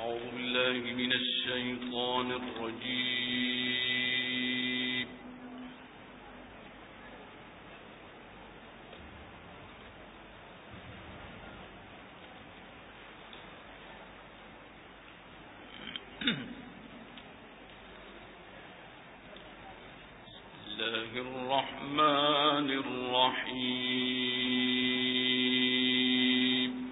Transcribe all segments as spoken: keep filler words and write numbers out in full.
أعوذ بالله من الشيطان الرجيم. بسم الله الرحمن الرحيم.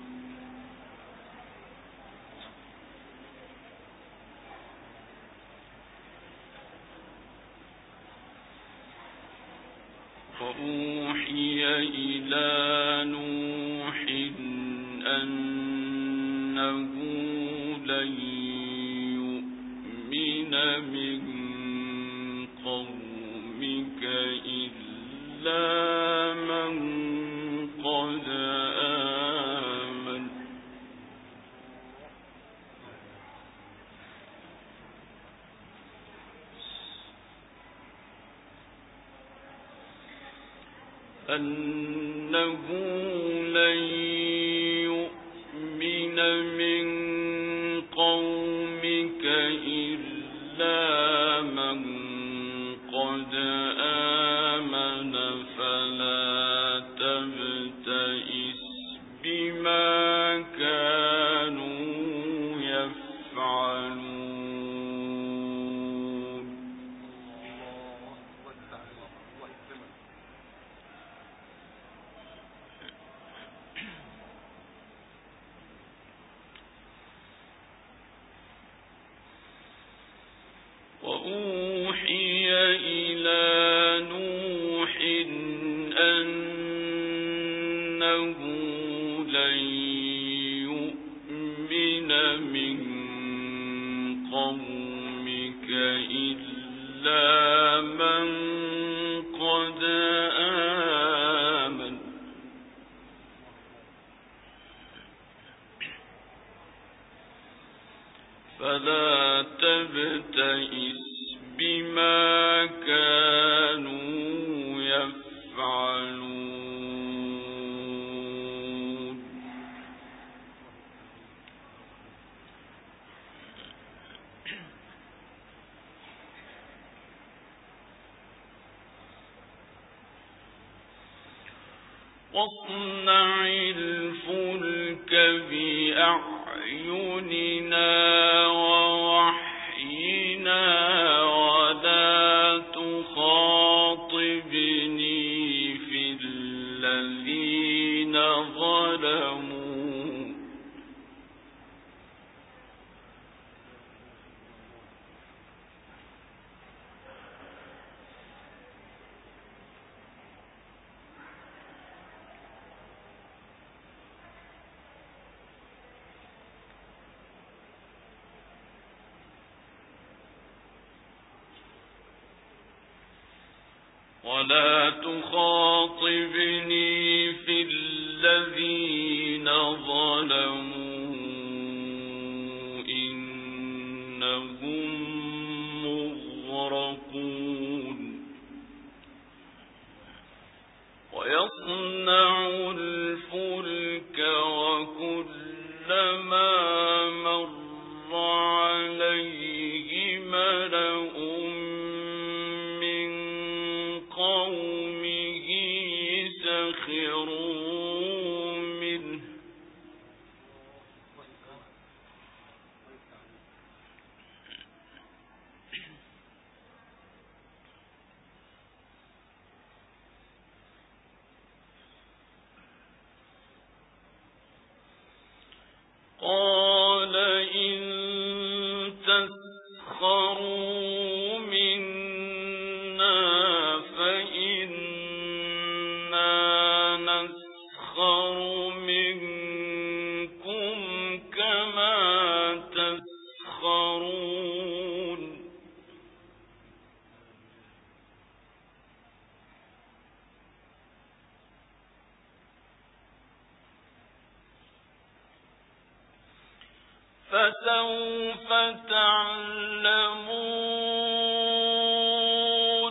وأوحي إلى نوح أنه لن يؤمن من قومك إلا من قد آمن أنه لن يؤمن من قومك إلا من قد آمن فلا تبتئس بما كانوا يفعلون. وأوحي إلى نوح أنه لن يؤمن من قومك إلا من قد آمن فلا تبتئس بما كانوا يفعلون. واصنع الفلك بأعيننا ووحينا ولا تخاطبني في الذين ظلموا ولا تخاطبني في الذين ظلموا إنهم مغرقون. ويصنع الفلك وكلما مر عليه ملأ قومه سخروا منه قال إن تسخروا منا فإنا نسخر منكم كما تسخرون. فسوف تعلمون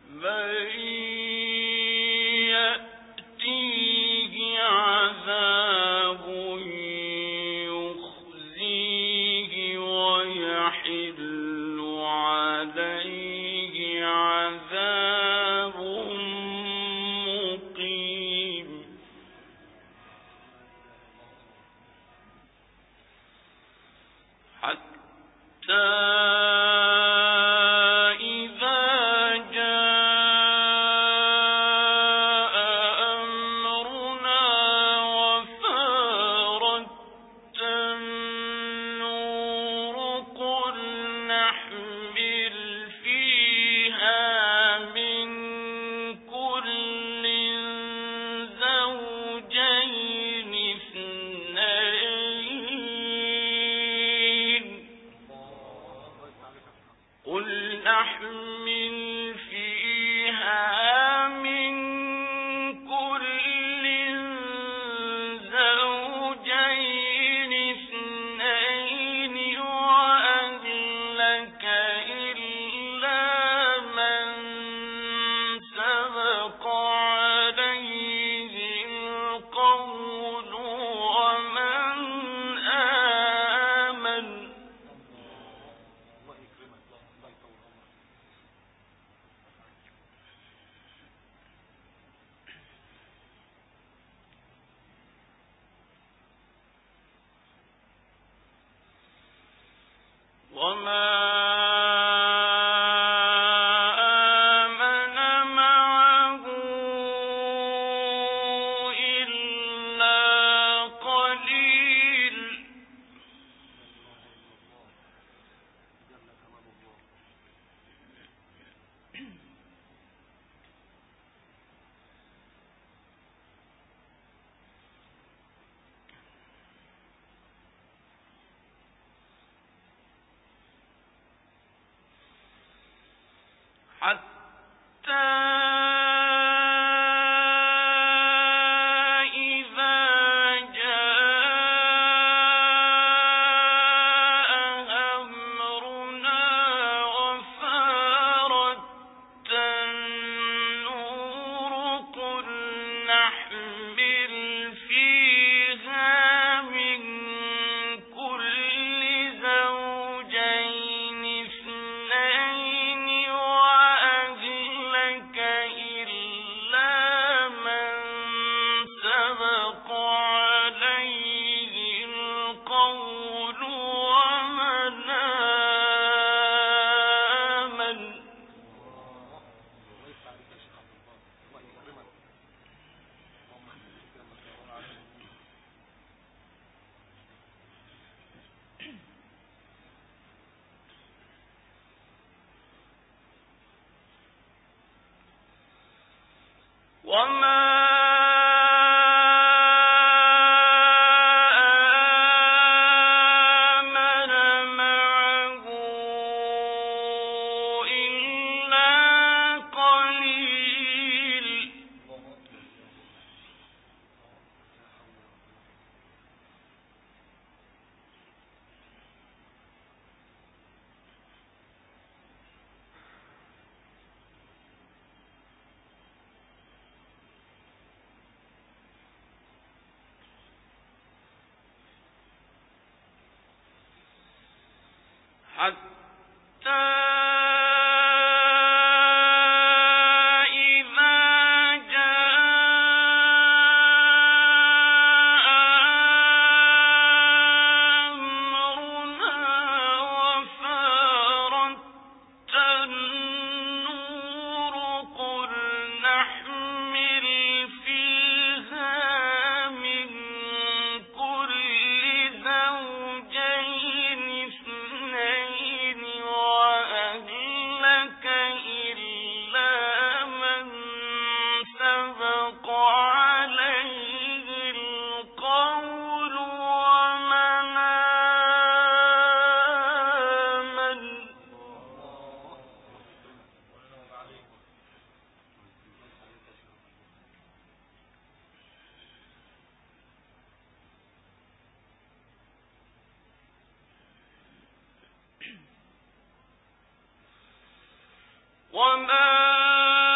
وما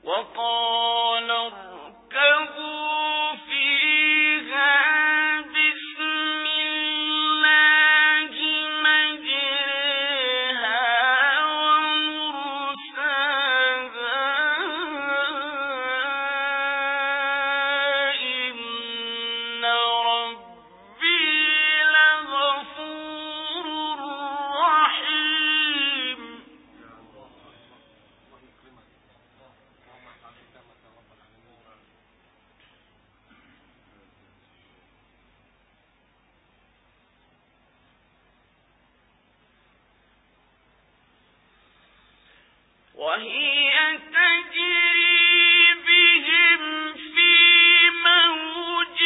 وقال اركبوا فيها بسم الله مجريها ومرساها إن ربي لغفور رحيم. وهي تجري بهم في موج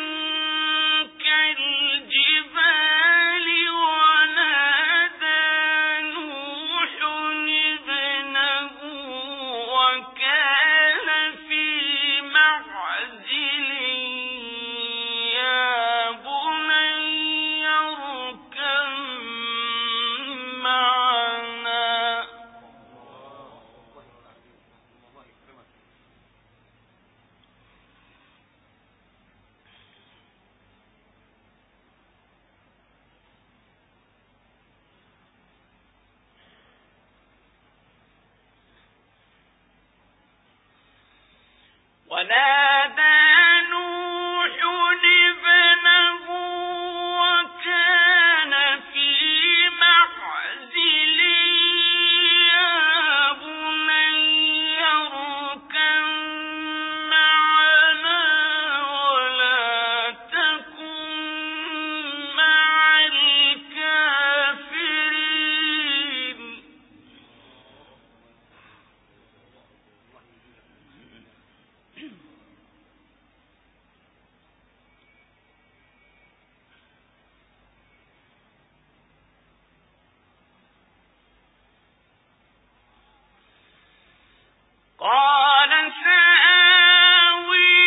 كالجبال ونادى نوح ابنه وكان في معزل يا بني اركب معنا. ونادى نوح ابنه وكان في معزل يا بني اركب معنا ولا تكن مع الكافرين. قال سآوي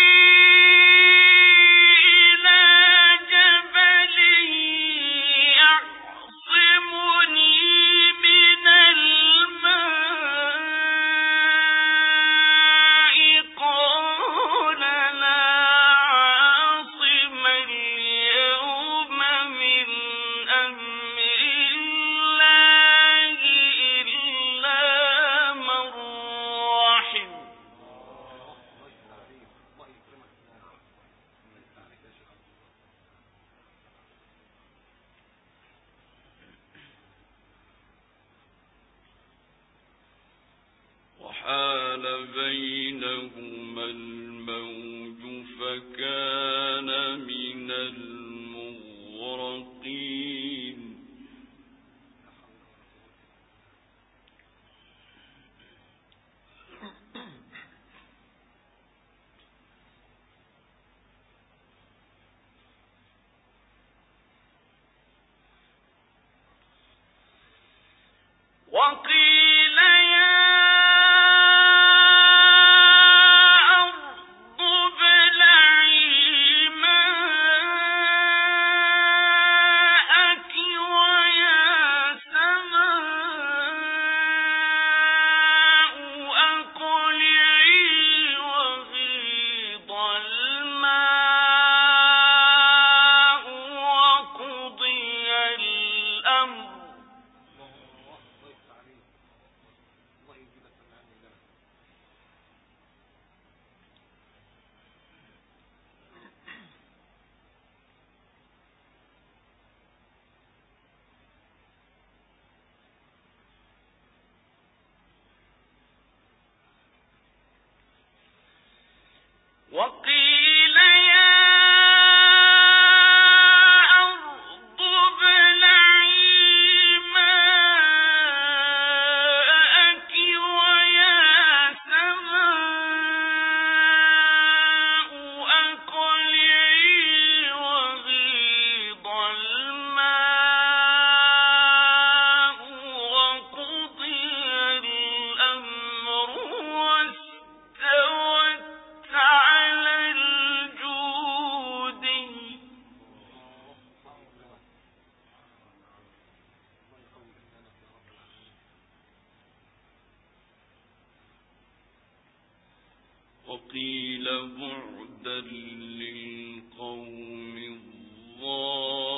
إلى جبل يعصمني من الماء قال لا عاصم اليوم من أمر الله إلا من رحم. وحال بينهما الموج فكان من المغرقين. وقيل يا أرض ابلعي ماءك ويا سماء أقلعي وغيض الماء وقضي الأمر وقيل يا أرض ابلعي ماءك ويا سماء أقلعي وغيض الماء وقضي الأمر واستوت على وقيل بعدا للقوم الظالمين.